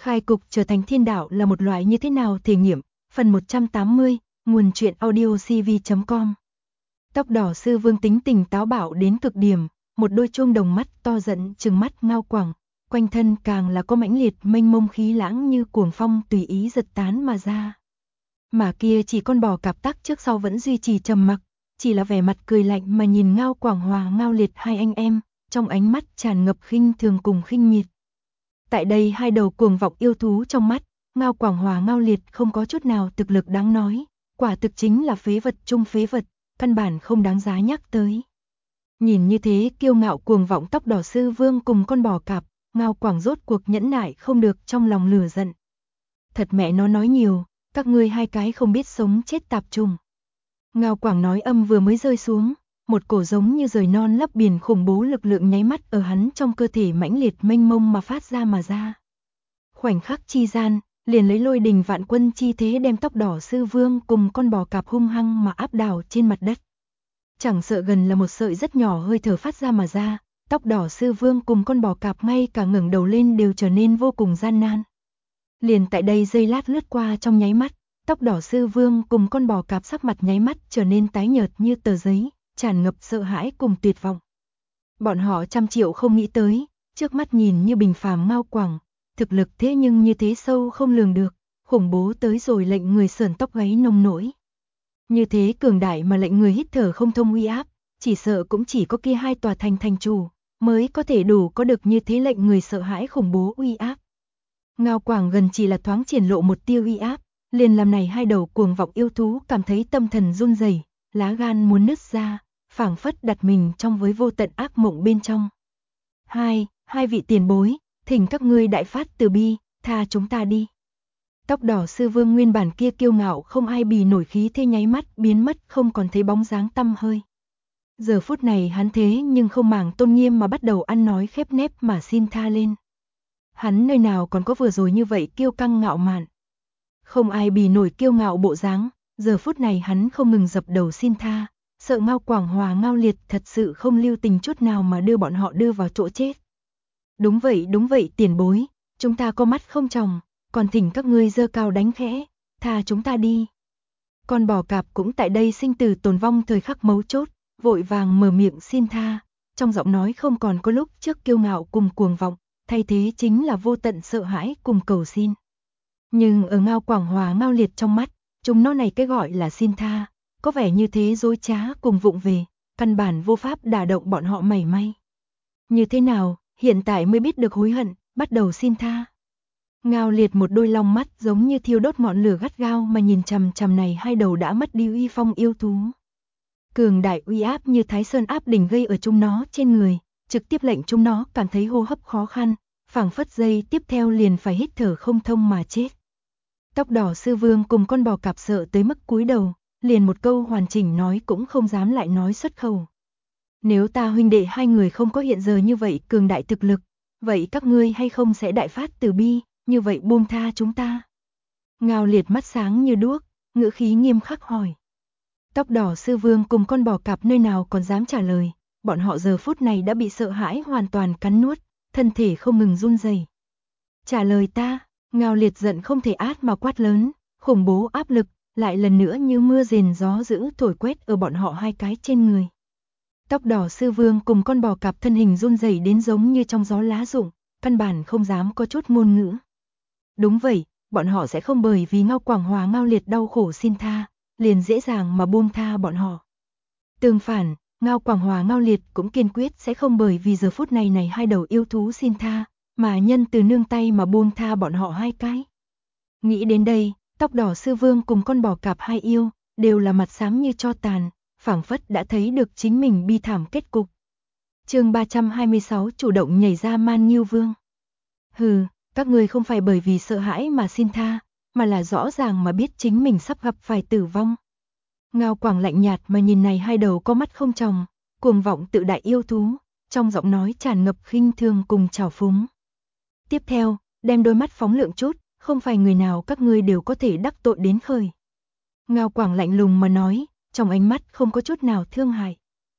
Khai cục trở thành thiên đạo là một loại như thế nào thể nghiệm, phần 180, nguồn truyện audio cv.com. Tóc đỏ sư vương tính tình táo bạo đến cực điểm, một đôi chuông đồng mắt to giận trừng mắt ngao quẳng, quanh thân càng là có mãnh liệt mênh mông khí lãng như cuồng phong tùy ý giật tán mà ra. Mà kia chỉ con bò cạp tắc trước sau vẫn duy trì trầm mặc, chỉ là vẻ mặt cười lạnh mà nhìn Ngao Quảng Hòa Ngao Liệt hai anh em, trong ánh mắt tràn ngập khinh thường cùng khinh miệt. Tại đây hai đầu cuồng vọng yêu thú trong mắt, Ngao Quảng Hòa Ngao Liệt không có chút nào thực lực đáng nói, quả thực chính là phế vật trung phế vật, căn bản không đáng giá nhắc tới. Nhìn như thế kiêu ngạo cuồng vọng tóc đỏ sư vương cùng con bò cạp, Ngao Quảng rốt cuộc nhẫn nại không được trong lòng lửa giận. Thật mẹ nó nói nhiều, các ngươi hai cái không biết sống chết tạp trùng. Ngao Quảng nói âm vừa mới rơi xuống, một cổ giống như rời non lấp biển khủng bố lực lượng nháy mắt ở hắn trong cơ thể mãnh liệt mênh mông mà phát ra mà ra. Khoảnh khắc chi gian, liền lấy lôi đình vạn quân chi thế đem tóc đỏ sư vương cùng con bò cạp hung hăng mà áp đảo trên mặt đất. Chẳng sợ gần là một sợi rất nhỏ hơi thở phát ra mà ra, tóc đỏ sư vương cùng con bò cạp ngay cả ngẩng đầu lên đều trở nên vô cùng gian nan. Liền tại đây giây lát lướt qua trong nháy mắt, tóc đỏ sư vương cùng con bò cạp sắc mặt nháy mắt trở nên tái nhợt như tờ giấy, tràn ngập sợ hãi cùng tuyệt vọng. Bọn họ trăm triệu không nghĩ tới, trước mắt nhìn như bình phàm Ngao Quảng, thực lực thế nhưng như thế sâu không lường được, khủng bố tới rồi lệnh người sởn tóc gáy nông nỗi. Như thế cường đại mà lệnh người hít thở không thông uy áp, chỉ sợ cũng chỉ có kia hai tòa thành thành chủ mới có thể đủ có được như thế lệnh người sợ hãi khủng bố uy áp. Ngao Quảng gần chỉ là thoáng triển lộ một tia uy áp, liền làm này hai đầu cuồng vọng yêu thú cảm thấy tâm thần run rẩy, lá gan muốn nứt ra, phảng phất đặt mình trong với vô tận ác mộng bên trong. Hai vị tiền bối, thỉnh các ngươi đại phát từ bi, tha chúng ta đi. Tóc đỏ sư vương nguyên bản kia kiêu ngạo không ai bì nổi khí thế nháy mắt biến mất không còn thấy bóng dáng tăm hơi. Giờ phút này hắn thế nhưng không màng tôn nghiêm mà bắt đầu ăn nói khép nép mà xin tha lên. Hắn nơi nào còn có vừa rồi như vậy kiêu căng ngạo mạn. Không ai bì nổi kiêu ngạo bộ dáng, giờ phút này hắn không ngừng dập đầu xin tha, sợ Ngao Quảng Hòa Ngao Liệt thật sự không lưu tình chút nào mà đưa bọn họ đưa vào chỗ chết. Đúng vậy tiền bối, chúng ta có mắt không tròng, còn thỉnh các ngươi giơ cao đánh khẽ, tha chúng ta đi. Con bò cạp cũng tại đây sinh tử tồn vong thời khắc mấu chốt, vội vàng mở miệng xin tha, trong giọng nói không còn có lúc trước kiêu ngạo cùng cuồng vọng, thay thế chính là vô tận sợ hãi cùng cầu xin. Nhưng ở Ngao Quảng Hòa Ngao Liệt trong mắt, chúng nó này cái gọi là xin tha, có vẻ như thế dối trá cùng vụng về, căn bản vô pháp đả động bọn họ mảy may. Như thế nào, hiện tại mới biết được hối hận, bắt đầu xin tha. Ngao Liệt một đôi long mắt giống như thiêu đốt ngọn lửa gắt gao mà nhìn chằm chằm này hai đầu đã mất đi uy phong yêu thú. Cường đại uy áp như Thái Sơn áp đỉnh gây ở chúng nó trên người, trực tiếp lệnh chúng nó cảm thấy hô hấp khó khăn, phảng phất giây tiếp theo liền phải hít thở không thông mà chết. Tóc đỏ sư vương cùng con bò cạp sợ tới mức cúi đầu, liền một câu hoàn chỉnh nói cũng không dám lại nói xuất khẩu. Nếu ta huynh đệ hai người không có hiện giờ như vậy cường đại thực lực, vậy các ngươi hay không sẽ đại phát từ bi, như vậy buông tha chúng ta? Ngao Liệt mắt sáng như đuốc, ngữ khí nghiêm khắc hỏi. Tóc đỏ sư vương cùng con bò cạp nơi nào còn dám trả lời, bọn họ giờ phút này đã bị sợ hãi hoàn toàn cắn nuốt, thân thể không ngừng run rẩy. Trả lời ta, Ngao Liệt giận không thể át mà quát lớn, khủng bố áp lực, lại lần nữa như mưa rền gió dữ thổi quét ở bọn họ hai cái trên người. Tóc đỏ sư vương cùng con bò cạp thân hình run rẩy đến giống như trong gió lá rụng, căn bản không dám có chút ngôn ngữ. Đúng vậy, bọn họ sẽ không bởi vì Ngao Quảng Hòa Ngao Liệt đau khổ xin tha, liền dễ dàng mà buông tha bọn họ. Tương phản, Ngao Quảng Hòa Ngao Liệt cũng kiên quyết sẽ không bởi vì giờ phút này hai đầu yêu thú xin tha, mà nhân từ nương tay mà buông tha bọn họ hai cái. Nghĩ đến đây, tóc đỏ sư vương cùng con bò cạp hai yêu, đều là mặt xám như tro tàn, phảng phất đã thấy được chính mình bi thảm kết cục. Chương 326 chủ động nhảy ra Man Nghiêu Vương. Hừ, các ngươi không phải bởi vì sợ hãi mà xin tha, mà là rõ ràng mà biết chính mình sắp gặp phải tử vong. Ngao Quảng lạnh nhạt mà nhìn này hai đầu có mắt không tròng, cuồng vọng tự đại yêu thú, trong giọng nói tràn ngập khinh thường cùng trào phúng. Tiếp theo, đem đôi mắt phóng lượng chút, không phải người nào các ngươi đều có thể đắc tội đến khởi. Ngao Quảng lạnh lùng mà nói, trong ánh mắt không có chút nào thương hại.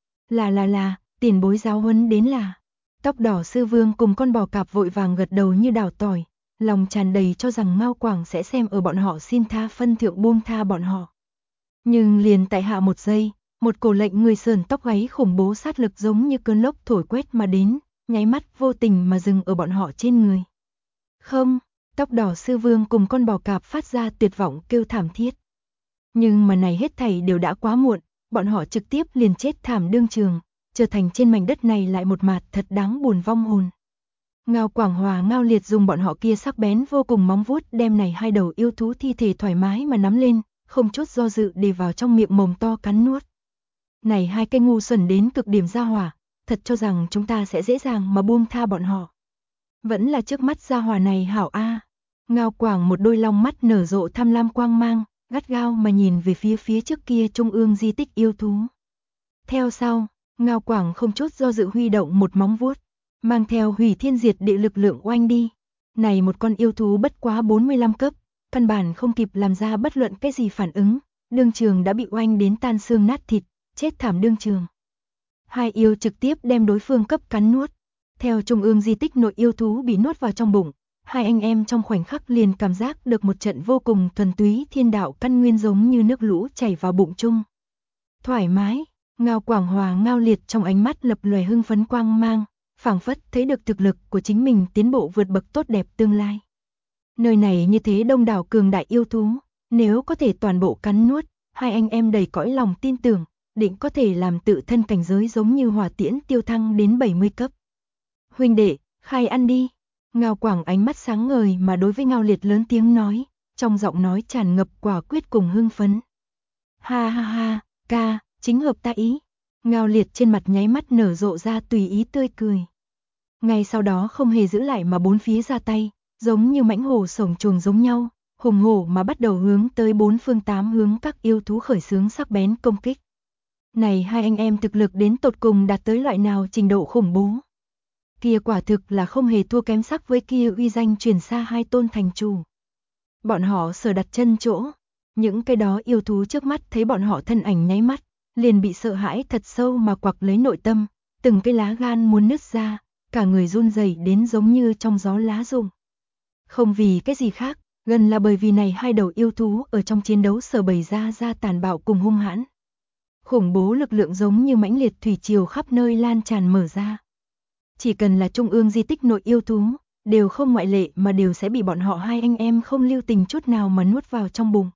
Là, tiền bối giáo huấn đến là. Tóc đỏ sư vương cùng con bò cạp vội vàng gật đầu như đào tỏi, lòng tràn đầy cho rằng Ngao Quảng sẽ xem ở bọn họ xin tha phân thượng buông tha bọn họ. Nhưng liền tại hạ một giây, một cổ lệnh người sờn tóc gáy khủng bố sát lực giống như cơn lốc thổi quét mà đến, nháy mắt vô tình mà dừng ở bọn họ trên người. Không, tóc đỏ sư vương cùng con bò cạp phát ra tuyệt vọng kêu thảm thiết. Nhưng mà này hết thảy đều đã quá muộn, bọn họ trực tiếp liền chết thảm đương trường, trở thành trên mảnh đất này lại một mạt thật đáng buồn vong hồn. Ngao Quảng Hòa Ngao Liệt dùng bọn họ kia sắc bén vô cùng móng vuốt đem này hai đầu yêu thú thi thể thoải mái mà nắm lên, không chút do dự để vào trong miệng mồm to cắn nuốt. Này hai cái ngu xuẩn đến cực điểm gia hỏa, thật cho rằng chúng ta sẽ dễ dàng mà buông tha bọn họ. Vẫn là trước mắt gia hỏa này hảo a. Ngao Quảng một đôi long mắt nở rộ tham lam quang mang, gắt gao mà nhìn về phía trước kia trung ương di tích yêu thú. Theo sau, Ngao Quảng không chút do dự huy động một móng vuốt, mang theo hủy thiên diệt địa lực lượng oanh đi. Này một con yêu thú bất quá 45 cấp, căn bản không kịp làm ra bất luận cái gì phản ứng, đương trường đã bị oanh đến tan xương nát thịt, chết thảm đương trường. Hai yêu trực tiếp đem đối phương cấp cắn nuốt. Theo trung ương di tích nội yêu thú bị nuốt vào trong bụng, hai anh em trong khoảnh khắc liền cảm giác được một trận vô cùng thuần túy thiên đạo căn nguyên giống như nước lũ chảy vào bụng chung. Thoải mái, Ngao Quảng Hòa Ngao Liệt trong ánh mắt lập lòe hưng phấn quang mang, phảng phất thấy được thực lực của chính mình tiến bộ vượt bậc tốt đẹp tương lai. Nơi này như thế đông đảo cường đại yêu thú, nếu có thể toàn bộ cắn nuốt, hai anh em đầy cõi lòng tin tưởng, định có thể làm tự thân cảnh giới giống như hỏa tiễn tiêu thăng đến 70 cấp. Huynh đệ, khai ăn đi. Ngao Quảng ánh mắt sáng ngời mà đối với Ngao Liệt lớn tiếng nói, trong giọng nói tràn ngập quả quyết cùng hưng phấn. Ha ha ha, ca, chính hợp ta ý. Ngao Liệt trên mặt nháy mắt nở rộ ra tùy ý tươi cười. Ngay sau đó không hề giữ lại mà bốn phía ra tay, giống như mãnh hổ sổng chuồng giống nhau, hùng hổ mà bắt đầu hướng tới bốn phương tám hướng các yêu thú khởi xướng sắc bén công kích. Này hai anh em thực lực đến tột cùng đạt tới loại nào trình độ khủng bố. Kia quả thực là không hề thua kém sắc với kia uy danh truyền xa hai tôn thành chủ. Bọn họ sở đặt chân chỗ, những cái đó yêu thú trước mắt thấy bọn họ thân ảnh nháy mắt, liền bị sợ hãi thật sâu mà quặc lấy nội tâm, từng cái lá gan muốn nứt ra, cả người run rẩy đến giống như trong gió lá rụng. Không vì cái gì khác, gần là bởi vì này hai đầu yêu thú ở trong chiến đấu sở bày ra tàn bạo cùng hung hãn. Khủng bố lực lượng giống như mãnh liệt thủy triều khắp nơi lan tràn mở ra. Chỉ cần là trung ương di tích nội yêu thú, đều không ngoại lệ mà đều sẽ bị bọn họ hai anh em không lưu tình chút nào mà nuốt vào trong bụng.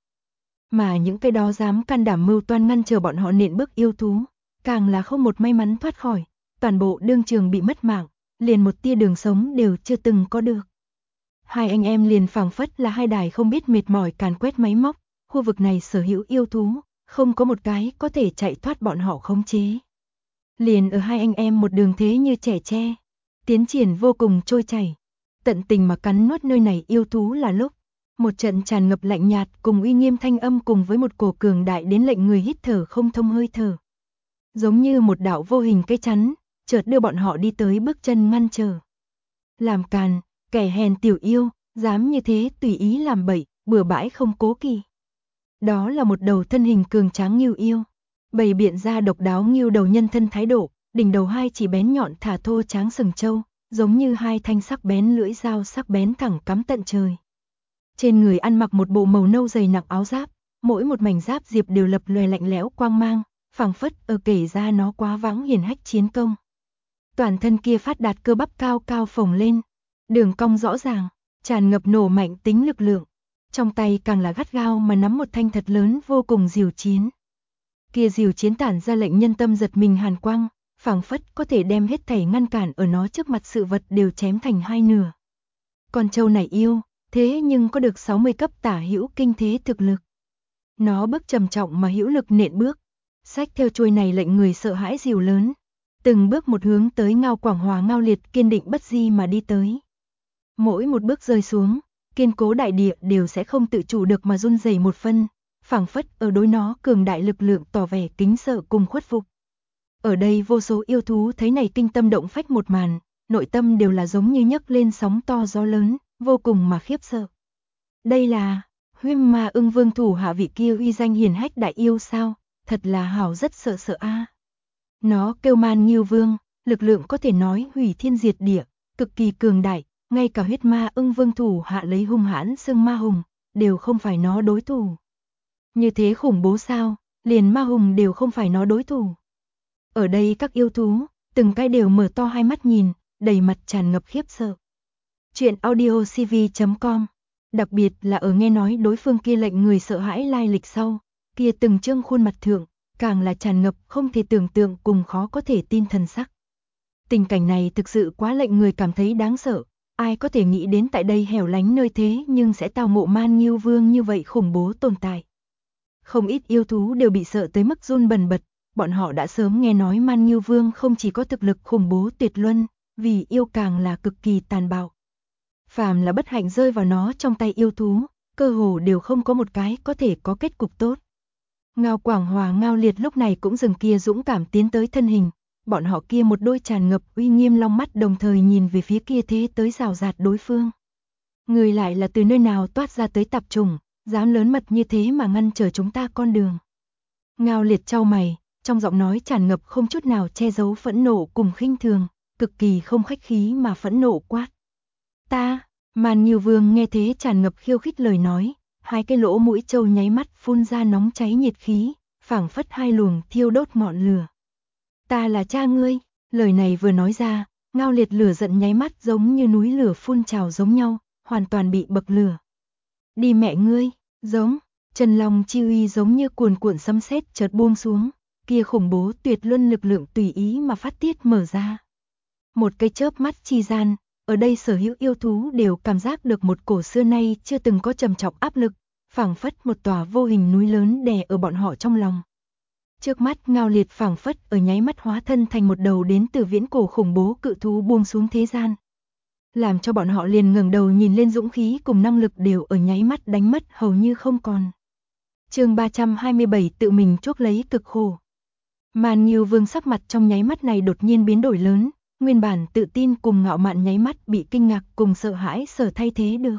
Mà những cái đó dám can đảm mưu toan ngăn chờ bọn họ nện bước yêu thú, càng là không một may mắn thoát khỏi, toàn bộ đương trường bị mất mạng, liền một tia đường sống đều chưa từng có được. Hai anh em liền phảng phất là hai đài không biết mệt mỏi càn quét máy móc, khu vực này sở hữu yêu thú, không có một cái có thể chạy thoát bọn họ khống chế. Liền ở hai anh em một đường thế như trẻ tre, tiến triển vô cùng trôi chảy, tận tình mà cắn nuốt nơi này yêu thú là lúc, một trận tràn ngập lạnh nhạt cùng uy nghiêm thanh âm cùng với một cổ cường đại đến lệnh người hít thở không thông hơi thở. Giống như một đạo vô hình cây chắn, chợt đưa bọn họ đi tới bước chân ngăn trở. Làm càn, kẻ hèn tiểu yêu, dám như thế tùy ý làm bậy, bừa bãi không cố kỵ. Đó là một đầu thân hình cường tráng ngưu yêu, bày biện ra độc đáo ngưu đầu nhân thân thái độ, đỉnh đầu hai chỉ bén nhọn thả thô tráng sừng trâu, giống như hai thanh sắc bén lưỡi dao sắc bén thẳng cắm tận trời. Trên người ăn mặc một bộ màu nâu dày nặng áo giáp, mỗi một mảnh giáp diệp đều lập lòe lạnh lẽo quang mang, phảng phất ở kể ra nó quá vãng hiển hách chiến công. Toàn thân kia phát đạt cơ bắp cao cao phồng lên, đường cong rõ ràng, tràn ngập nổ mạnh tính lực lượng. Trong tay càng là gắt gao mà nắm một thanh thật lớn vô cùng diều chiến. Kia diều chiến tản ra lệnh nhân tâm giật mình hàn quang, phảng phất có thể đem hết thảy ngăn cản ở nó trước mặt sự vật đều chém thành hai nửa. Con trâu này yêu, thế nhưng có được 60 cấp tả hữu kinh thế thực lực. Nó bước trầm trọng mà hữu lực nện bước, xách theo chuôi này lệnh người sợ hãi diều lớn, từng bước một hướng tới Ngao Quảng Hòa Ngao Liệt kiên định bất di mà đi tới. Mỗi một bước rơi xuống, kiên cố đại địa đều sẽ không tự chủ được mà run rẩy một phân, phảng phất ở đối nó cường đại lực lượng tỏ vẻ kính sợ cùng khuất phục. Ở đây vô số yêu thú thấy này kinh tâm động phách một màn, nội tâm đều là giống như nhấc lên sóng to gió lớn, vô cùng mà khiếp sợ. Đây là Huyêm Ma Ưng Vương thủ hạ vị kia uy danh hiển hách đại yêu sao, thật là hảo rất sợ sợ a. Nó kêu Man Ngưu Vương, lực lượng có thể nói hủy thiên diệt địa, cực kỳ cường đại, ngay cả huyết ma ưng vương thủ hạ lấy hung hãn xưng ma hùng, đều không phải nó đối thủ. Như thế khủng bố sao, liền ma hùng đều không phải nó đối thủ. Ở đây các yêu thú, từng cái đều mở to hai mắt nhìn, đầy mặt tràn ngập khiếp sợ. Chuyện audiocv.com. Đặc biệt là ở nghe nói đối phương kia lệnh người sợ hãi lai lịch sau, kia từng trương khuôn mặt thượng, càng là tràn ngập không thể tưởng tượng cùng khó có thể tin thần sắc. Tình cảnh này thực sự quá lệnh người cảm thấy đáng sợ, ai có thể nghĩ đến tại đây hẻo lánh nơi thế nhưng sẽ tao ngộ Man Nghiêu Vương như vậy khủng bố tồn tại. Không ít yêu thú đều bị sợ tới mức run bần bật, bọn họ đã sớm nghe nói Man Nghiêu Vương không chỉ có thực lực khủng bố tuyệt luân, vì yêu càng là cực kỳ tàn bạo. Phàm là bất hạnh rơi vào nó trong tay yêu thú, cơ hồ đều không có một cái có thể có kết cục tốt. Ngao Quảng Hòa Ngao Liệt lúc này cũng dừng kia dũng cảm tiến tới thân hình, bọn họ kia một đôi tràn ngập uy nghiêm long mắt đồng thời nhìn về phía kia thế tới rào rạt đối phương. Người lại là từ nơi nào toát ra tới tạp trùng, dám lớn mật như thế mà ngăn trở chúng ta con đường. Ngao Liệt chau mày, trong giọng nói tràn ngập không chút nào che giấu phẫn nộ cùng khinh thường, cực kỳ không khách khí mà phẫn nộ quát. Ta, Man Nghiêu Vương nghe thế tràn ngập khiêu khích lời nói, hai cái lỗ mũi trâu nháy mắt phun ra nóng cháy nhiệt khí, phảng phất hai luồng thiêu đốt ngọn lửa. Ta là cha ngươi, lời này vừa nói ra, Ngao Liệt lửa giận nháy mắt giống như núi lửa phun trào giống nhau, hoàn toàn bị bậc lửa. Đi mẹ ngươi, giống, Trần Long chi uy giống như cuồn cuộn sấm sét chợt buông xuống, kia khủng bố tuyệt luân lực lượng tùy ý mà phát tiết mở ra. Một cái chớp mắt chi gian, ở đây sở hữu yêu thú đều cảm giác được một cổ xưa nay chưa từng có trầm trọng áp lực, phảng phất một tòa vô hình núi lớn đè ở bọn họ trong lòng. Trước mắt Ngao Liệt phảng phất ở nháy mắt hóa thân thành một đầu đến từ viễn cổ khủng bố cự thú buông xuống thế gian. Làm cho bọn họ liền ngẩng đầu nhìn lên dũng khí cùng năng lực đều ở nháy mắt đánh mất hầu như không còn. Chương 327 tự mình chuốc lấy cực khổ. Man Nghiêu Vương sắc mặt trong nháy mắt này đột nhiên biến đổi lớn, nguyên bản tự tin cùng ngạo mạn nháy mắt bị kinh ngạc cùng sợ hãi sở thay thế được.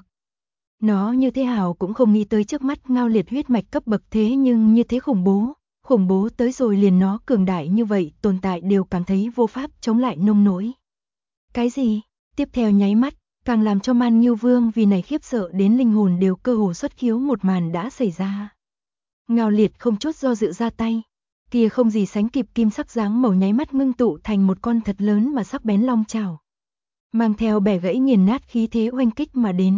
Nó như thế nào cũng không nghĩ tới trước mắt Ngao Liệt huyết mạch cấp bậc thế nhưng như thế khủng bố tới rồi liền nó cường đại như vậy tồn tại đều cảm thấy vô pháp chống lại nông nỗi. Cái gì? Tiếp theo nháy mắt, càng làm cho Man Nghiêu Vương vì này khiếp sợ đến linh hồn đều cơ hồ xuất khiếu một màn đã xảy ra. Ngao Liệt không chút do dự ra tay, kia không gì sánh kịp kim sắc dáng màu nháy mắt ngưng tụ thành một con thật lớn mà sắc bén long chảo, mang theo bẻ gãy nghiền nát khí thế oanh kích mà đến.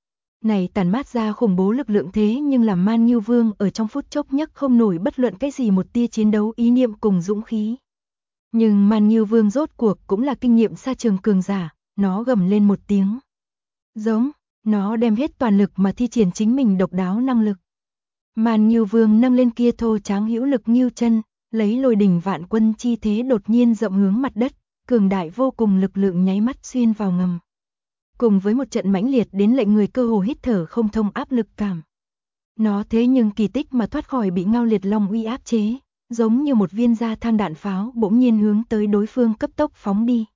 Này tản mát ra khủng bố lực lượng thế nhưng làm Man Nghiêu Vương ở trong phút chốc nhất không nổi bất luận cái gì một tia chiến đấu ý niệm cùng dũng khí. Nhưng Man Nghiêu Vương rốt cuộc cũng là kinh nghiệm xa trường cường giả, nó gầm lên một tiếng. Giống, nó đem hết toàn lực mà thi triển chính mình độc đáo năng lực. Man Nghiêu Vương nâng lên kia thô tráng hữu lực nghiêu chân, lấy lôi đỉnh vạn quân chi thế đột nhiên rộng hướng mặt đất, cường đại vô cùng lực lượng nháy mắt xuyên vào ngầm. Cùng với một trận mãnh liệt đến lệnh người cơ hồ hít thở không thông áp lực cảm. Nó thế nhưng kỳ tích mà thoát khỏi bị Ngao Liệt long uy áp chế, giống như một viên da than đạn pháo bỗng nhiên hướng tới đối phương cấp tốc phóng đi.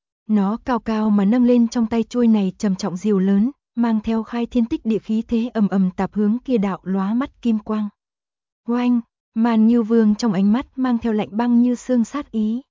Nó cao cao mà nâng lên trong tay chuôi này trầm trọng diều lớn, mang theo khai thiên tích địa khí thế ầm ầm tạp hướng kia đạo lóa mắt kim quang. Oanh, Man Nghiêu Vương trong ánh mắt mang theo lạnh băng như xương sát ý.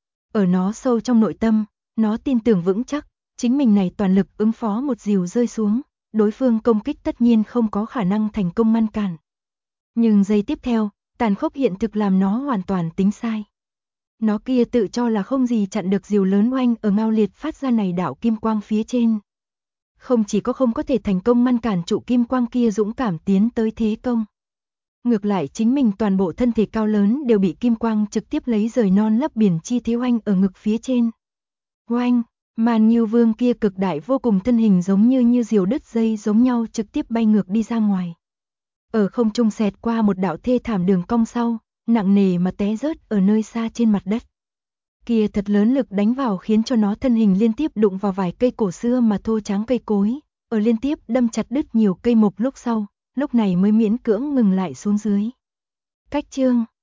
Ở nó sâu trong nội tâm, nó tin tưởng vững chắc, chính mình này toàn lực ứng phó một diều rơi xuống, đối phương công kích tất nhiên không có khả năng thành công ngăn cản. Nhưng giây tiếp theo, tàn khốc hiện thực làm nó hoàn toàn tính sai. Nó kia tự cho là không gì chặn được diều lớn oanh ở Ngao Liệt phát ra này đạo kim quang phía trên. Không chỉ có không có thể thành công ngăn cản trụ kim quang kia dũng cảm tiến tới thế công. Ngược lại chính mình toàn bộ thân thể cao lớn đều bị kim quang trực tiếp lấy rời non lấp biển chi thế oanh ở ngực phía trên. Oanh, Man Nghiêu Vương kia cực đại vô cùng thân hình giống như diều đứt dây giống nhau trực tiếp bay ngược đi ra ngoài. Ở không trung xẹt qua một đạo thê thảm đường cong sau, nặng nề mà té rớt ở nơi xa trên mặt đất. Kia thật lớn lực đánh vào khiến cho nó thân hình liên tiếp đụng vào vài cây cổ xưa mà thô tráng cây cối, ở liên tiếp đâm chặt đứt nhiều cây mục lúc sau, lúc này mới miễn cưỡng ngừng lại xuống dưới. Cách chương